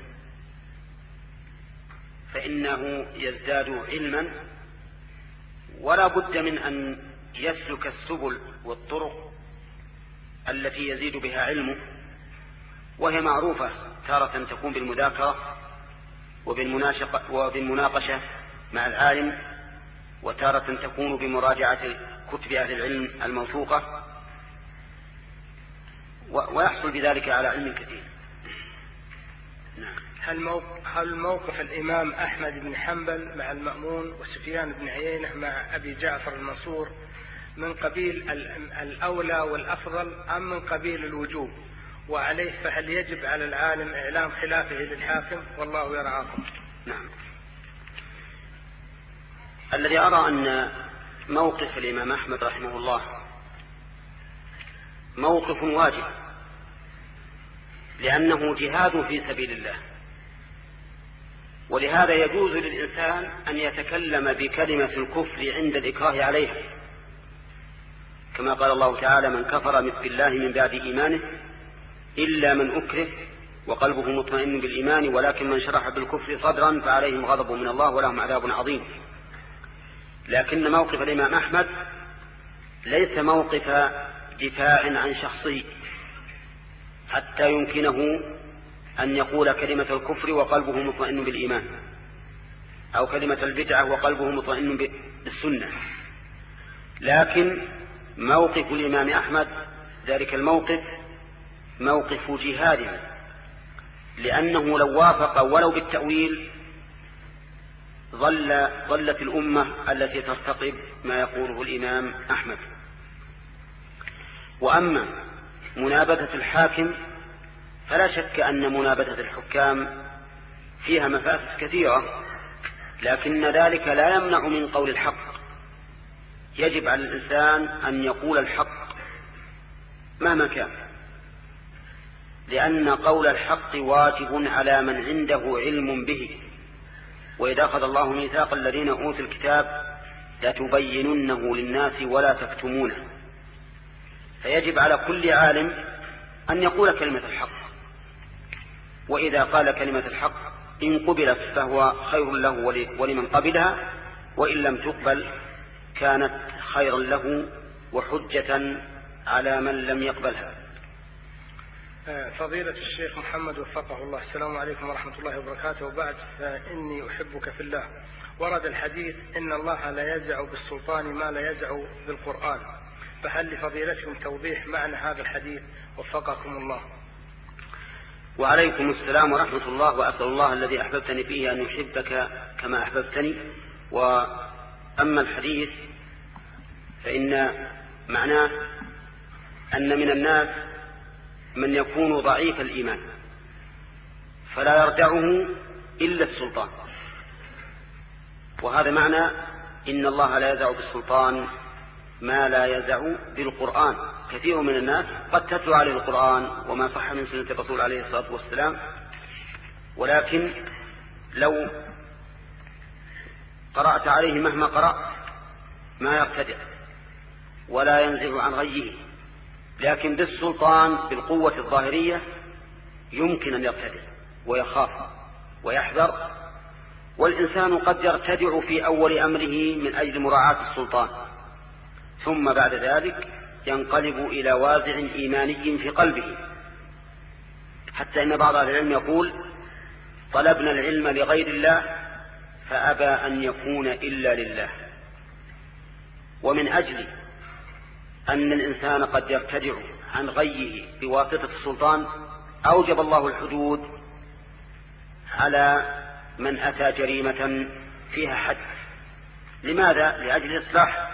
Speaker 4: فإنه يزداد علما، ولا بد من أن يسلك السبل والطرق التي يزيد بها علمه، وهي معروفة، تارة تكون بالمذاكرة وبالمناقشة مع العالم، وتارة تكون بمراجعة كتب أهل العلم الموثوقة، ويحصل بذلك على علم كثير.
Speaker 2: نعم. هل موقف الإمام أحمد بن حنبل مع المأمون وسفيان بن عيينة مع أبي جعفر المنصور من قبيل الأولى والأفضل أم من قبيل الوجوب؟ وعليه فهل يجب على العالم إعلام خلافه للحاكم؟ والله يرعاكم.
Speaker 4: نعم. الذي أرى أن موقف الإمام أحمد رحمه الله موقف واجب، لأنه جهاد في سبيل الله، ولهذا يجوز للإنسان أن يتكلم بكلمة الكفر عند الإكراه عليها، كما قال الله تعالى: من كفر بالله من بعد إيمانه إلا من أكره وقلبه مطمئن بالإيمان ولكن من شرح بالكفر صدرا فعليهم غضب من الله ولهم عذاب عظيم. لكن موقف الإمام أحمد ليس موقف دفاع عن شخصي حتى يمكنه أن يقول كلمة الكفر وقلبه مطمئن بالإيمان، أو كلمة البدعة وقلبه مطمئن بالسنة. لكن موقف الإمام أحمد ذلك الموقف موقف جهاد، لأنه لو وافق ولو بالتأويل ظلت الأمة التي ترتقب ما يقوله الإمام أحمد. وأما منابذة الحاكم فلا شك أن منابذة الحكام فيها مفاسد كثيرة، لكن ذلك لا يمنع من قول الحق. يجب على الإنسان أن يقول الحق مهما كان، لأن قول الحق واجب على من عنده علم به. وإذا أخذ الله ميثاق الذين أوتوا الكتاب لتبيننه للناس ولا تكتمونه، فيجب على كل عالم أن يقول كلمة الحق، وإذا قال كلمة الحق إن قبلت فهو خير له ولمن قبلها، وإن لم تقبل كانت خيرا له وحجة على من لم يقبلها.
Speaker 2: فضيلة الشيخ محمد وفقه الله، السلام عليكم ورحمة الله وبركاته. وبعد، فإني أحبك في الله. ورد الحديث إن الله لا يزع بالسلطان ما لا يزع بالقرآن، فهل لفضيلتكم توضيح معنى هذا الحديث؟ وفقكم الله.
Speaker 4: وعليكم السلام ورحمة الله، وأسأل الله الذي أحببتني فيه أن يحبك كما أحببتني. وأما الحديث فإن معناه أن من الناس من يكون ضعيف الإيمان فلا يردعه إلا السلطان، وهذا معنى إن الله لا يزع بالسلطان ما لا يزع بالقرآن. كثير من الناس قد تتلو عليه القرآن وما صح من سنة الرسول عليه الصلاة والسلام، ولكن لو قرأت عليه مهما قرأ ما يرتدع ولا ينزع عن غيه، لكن بالسلطان بالقوة الظاهرية يمكن أن يرتدع ويخاف ويحذر. والإنسان قد يرتدع في أول أمره من أجل مراعاة السلطان، ثم بعد ذلك ينقلب إلى وازع إيماني في قلبه، حتى إن بعض أهل العلم يقول: طلبنا العلم لغير الله فأبى أن يكون إلا لله. ومن أجل أن الإنسان قد يرتدع عن غيه بواسطة السلطان أوجب الله الحدود على من أتى جريمة فيها حد. لماذا؟ لأجل إصلاح،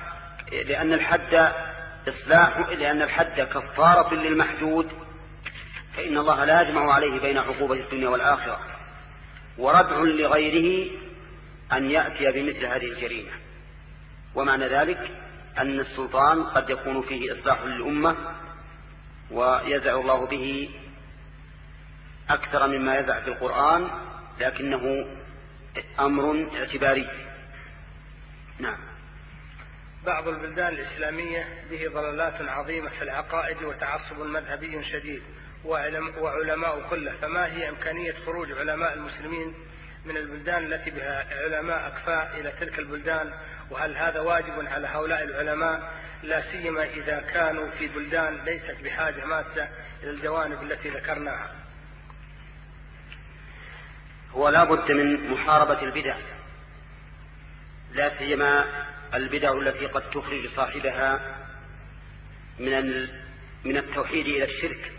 Speaker 4: لأن الحد كفارة للمحدود، فإن الله لا يجمع عليه بين عقوبة الدنيا والآخرة، وردع لغيره أن يأتي بمثل هذه الجريمة. ومعنى ذلك أن السلطان قد يكون فيه إصلاح للأمة ويزع الله به أكثر مما يزع في القرآن، لكنه أمر اعتباري. نعم.
Speaker 2: بعض البلدان الإسلامية به ضلالات عظيمة في العقائد وتعصب مذهبي شديد وعلماء قلة، فما هي إمكانية خروج علماء المسلمين من البلدان التي بها علماء أكفاء إلى تلك البلدان؟ وهل هذا واجب على هؤلاء العلماء لا سيما إذا كانوا في بلدان ليست بحاجة ماسة إلى الجوانب التي ذكرناها؟
Speaker 4: هو لا بد من محاربة البدع، لا سيما البدع التي قد تخرج صاحبها من التوحيد إلى الشرك،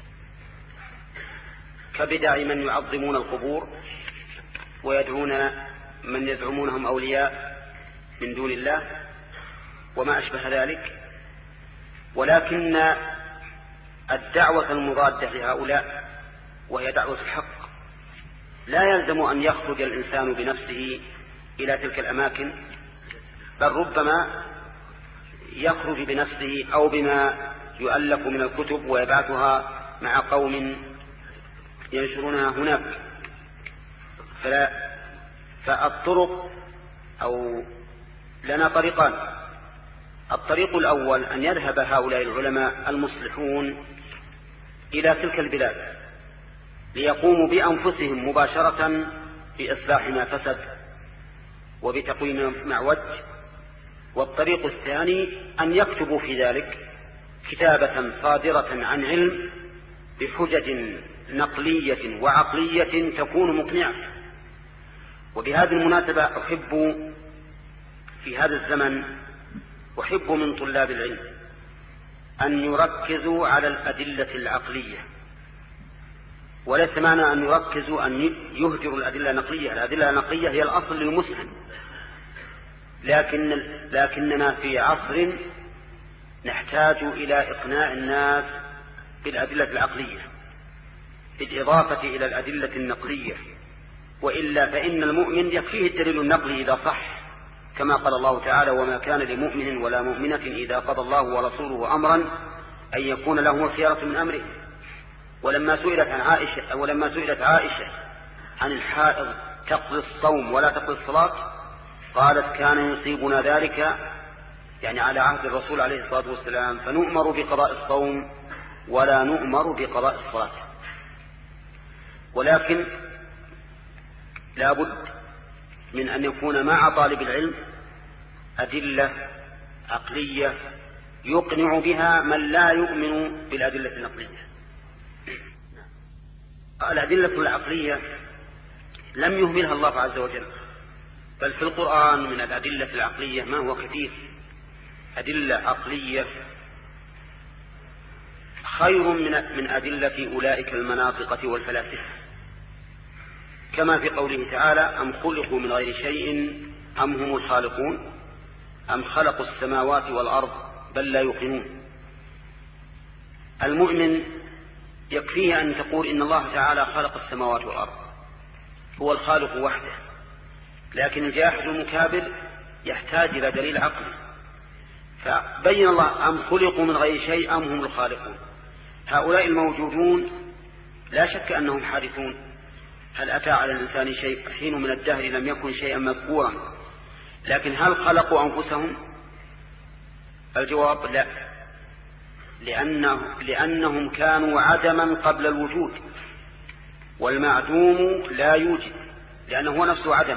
Speaker 4: كبدع من يعظمون القبور ويدعون من يزعمونهم أولياء من دون الله وما أشبه ذلك. ولكن الدعوة المضادة لهؤلاء وهي دعوة الحق لا يلزم أن يخرج الإنسان بنفسه إلى تلك الأماكن، بل ربما يخرج بنفسه أو بما يؤلف من الكتب ويبعثها مع قوم ينشرونها هناك. فالطرق أو لنا طريقان: الطريق الأول أن يذهب هؤلاء العلماء المصلحون إلى تلك البلاد ليقوموا بأنفسهم مباشرة بإصلاح ما فسد وبتقويم معوج. والطريق الثاني أن يكتبوا في ذلك كتابة صادرة عن علم بحجج نقلية وعقلية تكون مقنعة. وبهذه المناسبة أحب في هذا الزمن من طلاب العلم أن يركزوا على الأدلة العقلية، وليس معنى أن يركزوا أن يهجروا الأدلة النقلية. الأدلة النقلية هي الأصل للمسلم، لكننا في عصر نحتاج إلى إقناع الناس بالأدلة العقلية بالإضافة إلى الأدلة النقلية، وإلا فإن المؤمن يكفيه الدليل النقلي إذا صح، كما قال الله تعالى: وما كان لمؤمن ولا مؤمنة إذا قضى الله ورسوله أمرا أن يكون له الخيرة من أمره. ولما سئلت عائشة عن الحائض تقضي الصوم ولا تقضي الصلاة قالت: كان يصيبنا ذلك، يعني على عهد الرسول عليه الصلاة والسلام، فنؤمر بقضاء الصوم ولا نؤمر بقضاء الصلاة. ولكن لا بد من أن يكون مع طالب العلم أدلة عقلية يقنع بها من لا يؤمن بالأدلة النقلية. الأدلة العقلية لم يهملها الله عز وجل، بل في القرآن من الأدلة العقلية ما هو كثير. أدلة عقلية خير من أدلة أولئك المناطقة والفلاسفة، كما في قوله تعالى: أم خلقوا من غير شيء أم هم الخالقون أم خلقوا السماوات والأرض بل لا يوقنون. المؤمن يكفيه أن تقول إن الله تعالى خلق السماوات والأرض، هو الخالق وحده، لكن الجاحد المكابر يحتاج إلى دليل عقلي. فبين الله أم خلقوا من غير شيء أم هم الخالقون. هؤلاء الموجودون لا شك أنهم حادثون، هل أتى على الإنسان شيء حين من الدهر لم يكن شيئا مذكورا، لكن هل خلقوا أنفسهم؟ الجواب لا، لأنهم كانوا عدما قبل الوجود، والمعدوم لا يوجد لأنه هو نفسه عدم.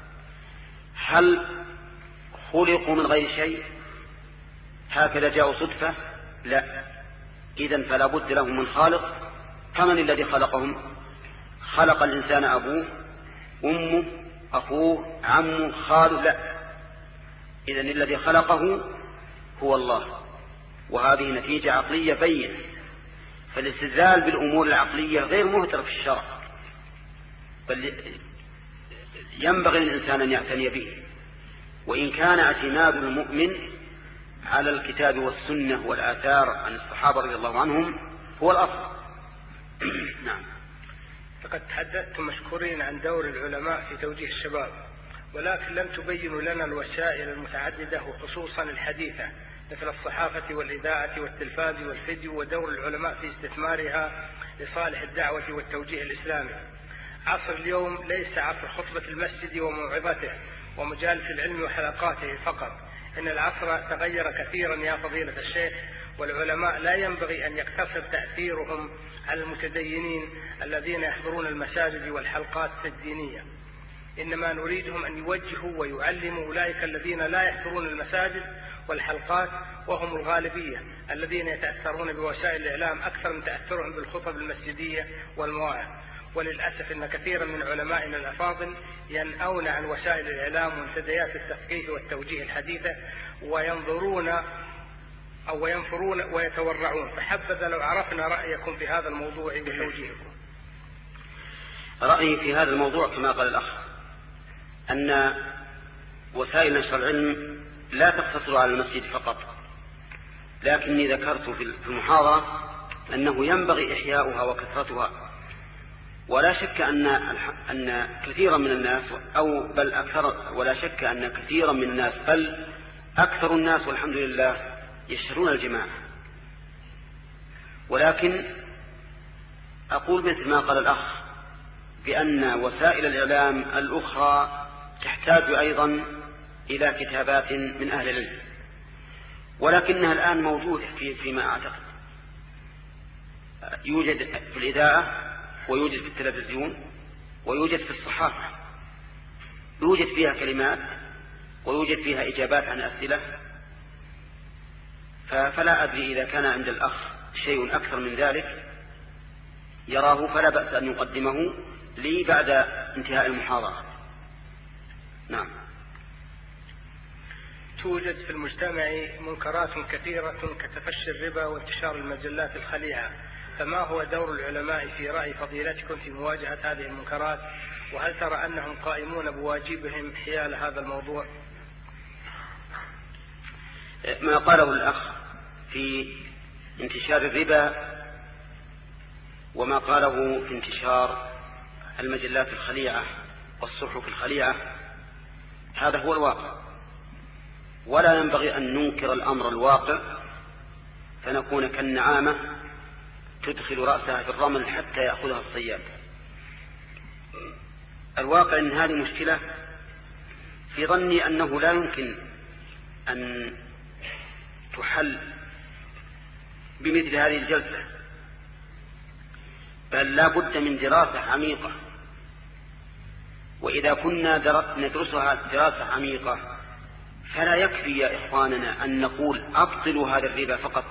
Speaker 4: هل خلقوا من غير شيء هكذا جاءوا صدفة؟ لا، إذن فلا بد لهم من خالق. فمن الذي خلقهم؟ خلق الإنسان أبوه أمه أخوه عمه خاله؟ لا، إذن الذي خلقه هو الله. وهذه نتيجة عقلية بينة. فالاستدلال بالأمور العقلية غير مهتر في الشرع، بل ينبغي للإنسان أن يعتني به. وإن كان اعتماد المؤمن على الكتاب والسنة والآثار عن الصحابة رضي الله عنهم هو الأصل. نعم.
Speaker 2: لقد تحدثتم مشكورين عن دور العلماء في توجيه الشباب، ولكن لم تبينوا لنا الوسائل المتعددة وخصوصا الحديثة مثل الصحافة والإذاعة والتلفاز والفيديو، ودور العلماء في استثمارها لصالح الدعوة والتوجيه الإسلامي. عصر اليوم ليس عصر خطبة المسجد وموعظته ومجالس العلم وحلقاته فقط، إن العصر تغير كثيرا يا فضيلة الشيخ، والعلماء لا ينبغي أن يقتصر تأثيرهم على المتدينين الذين يحضرون المساجد والحلقات الدينية، إنما نريدهم أن يوجهوا ويعلموا أولئك الذين لا يحضرون المساجد والحلقات وهم الغالبية، الذين يتأثرون بوسائل الإعلام أكثر من تأثرهم بالخطب المسجدية والمواعظ. وللأسف أن كثيرا من علمائنا الأفاضل ينأون عن وسائل الإعلام ومنتديات التثقيف والتوجيه الحديثة وينظرون أو ينفرون ويتورعون. فحبذا لو عرفنا رأيكم في هذا الموضوع وتوجيهكم.
Speaker 4: رأيي في هذا الموضوع كما قال الأخ أن وسائل نشر العلم لا تقتصر على المسجد فقط، لكني ذكرت في المحاضرة أنه ينبغي إحياؤها وكثرتها. ولا شك أن كثيرا من الناس أو بل أكثر، ولا شك أن كثيرا من الناس بل أكثر الناس والحمد لله يشترون الجماعة. ولكن أقول مثل ما قال الأخ بأن وسائل الإعلام الأخرى تحتاج أيضا إلى كتابات من أهل العلم، ولكنها الآن موجودة فيما أعتقد، يوجد في الإذاعة ويوجد في التلفزيون ويوجد في الصحافة، يوجد فيها كلمات ويوجد فيها إجابات عن أسئلة. فلا أدري إذا كان عند الأخ شيء أكثر من ذلك يراه فلا بأس أن يقدمه لي بعد انتهاء المحاضرة. نعم.
Speaker 2: توجد في المجتمع منكرات كثيرة كتفشي الربا وانتشار المجلات الخليعة، فما هو دور العلماء في رأي فضيلتكم في مواجهة هذه المنكرات؟ وهل ترى أنهم قائمون بواجبهم حيال هذا الموضوع؟
Speaker 4: ما قاله الأخ في انتشار الربا وما قاله في انتشار المجلات الخليعة والصحف الخليعة هذا هو الواقع، ولا ينبغي أن ننكر الأمر الواقع فنكون كالنعامة تدخل رأسها في الرمل حتى يأخذها الصياد. الواقع أن هذه مشكلة في ظني أنه لا يمكن أن تحل بمثل هذه الجلسة، بل لا بد من دراسة عميقة. وإذا كنا ندرسها دراسة عميقة فلا يكفي يا إخواننا أن نقول أبطلوا هذا الربا فقط،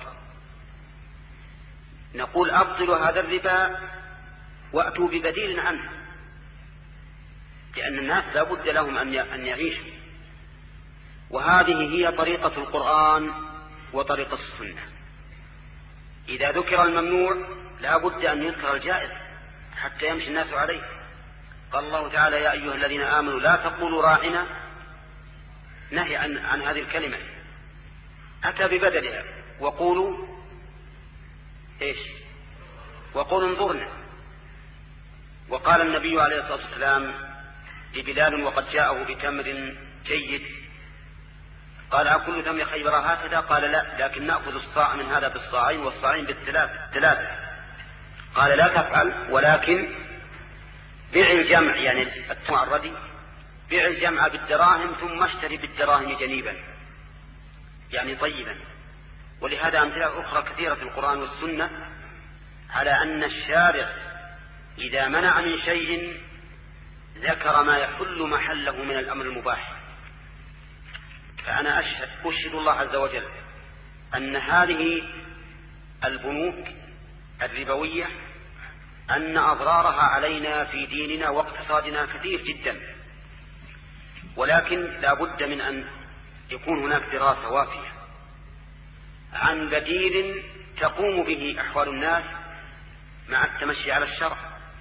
Speaker 4: نقول أبطلوا هذا الربا وأتوا ببديل عنه، لأن الناس لا بد لهم أن يعيشوا، وهذه هي طريقة القرآن وطريقة السنة. إذا ذكر الممنوع لا بد أن يذكر الجائز حتى يمشي الناس عليه. قال الله تعالى: يا أيها الذين آمنوا لا تقولوا راعنا، نهي عن هذه الكلمة، أتى ببدلها وقولوا إيش؟ وقل انظرنا. وقال النبي عليه الصلاة والسلام لبلال وقد جاءه بتمر جيد قال أكل تمر خيبر هكذا؟ قال لا، لكن نأخذ الصاع من هذا بالصاعين والصاعين بالثلاثة. قال لا تفعل، ولكن بيع الجمع، يعني التمر الردي، بيع الجمع بالدراهم ثم اشتري بالدراهم جنيبا، يعني طيبا. ولهذا أمثلة أخرى كثيرة في القرآن والسنة على أن الشارع إذا منع من شيء ذكر ما يحل محله من الأمر المباح. فأنا أشهد الله عز وجل أن هذه البنوك الربوية أن أضرارها علينا في ديننا واقتصادنا كثير جدا، ولكن لا بد من أن يكون هناك دراسة وافية عن بديل تقوم به أحوال الناس مع التمشي على الشرع،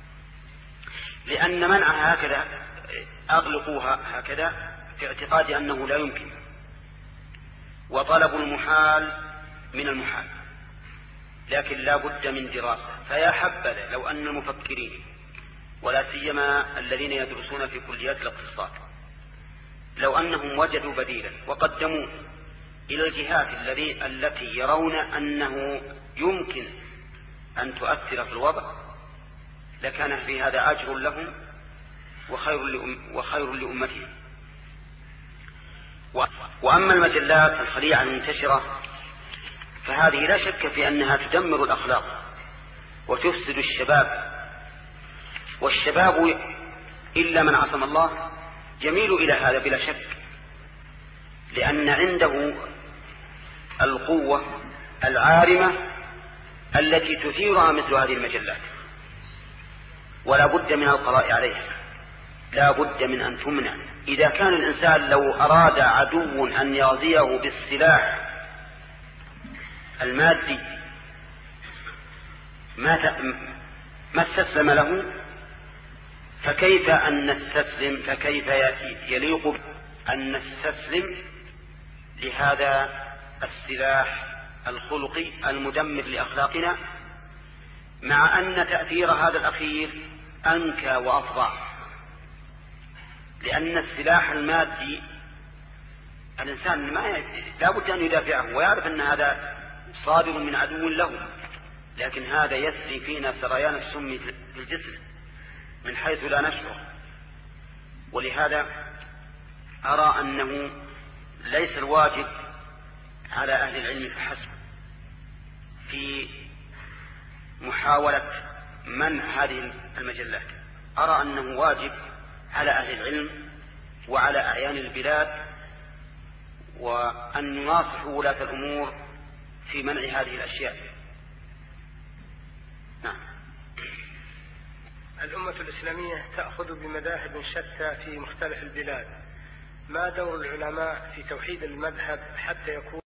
Speaker 4: لأن منعها هكذا أغلقوها هكذا في اعتقاد أنه لا يمكن، وطلب المحال من المحال. لكن لا بد من دراسة. فيا حبذا لو أن المفكرين ولا سيما الذين يدرسون في كليات الاقتصاد لو أنهم وجدوا بديلا وقدموه إلى الجهات التي يرون أنه يمكن أن تؤثر في الوضع، لكان في هذا أجر لهم وخير لأمتهم. وأما المجلات الخليعة المنتشرة فهذه لا شك في أنها تدمر الأخلاق وتفسد الشباب، والشباب إلا من عصم الله يميل إلى هذا بلا شك، لأن عنده القوة العارمة التي تثيرها مثل هذه المجلات، ولا بد من القضاء عليها، لا بد من أن تمنع. إذا كان الإنسان لو أراد عدو أن يغزيه بالسلاح المادي ما استسلم له، فكيف يليق أن نستسلم لهذا السلاح الخلقي المدمر لأخلاقنا، مع أن تأثير هذا الأخير أنكى وأفظع. لأن السلاح المادي الإنسان لا بد أن يدافعه ويعرف أن هذا صادر من عدو له، لكن هذا يسري فينا سريان السم في الجسم من حيث لا نشعر. ولهذا أرى أنه ليس الواجب على أهل العلم فحسب في محاولة منع هذه المجلات، أرى أنه واجب على أهل العلم وعلى أعيان البلاد وأن يناصحوا ولاة الأمور في منع هذه الأشياء. نعم.
Speaker 2: الأمة الإسلامية تأخذ بمذاهب شتى في مختلف البلاد، ما دور العلماء في توحيد المذهب حتى يكون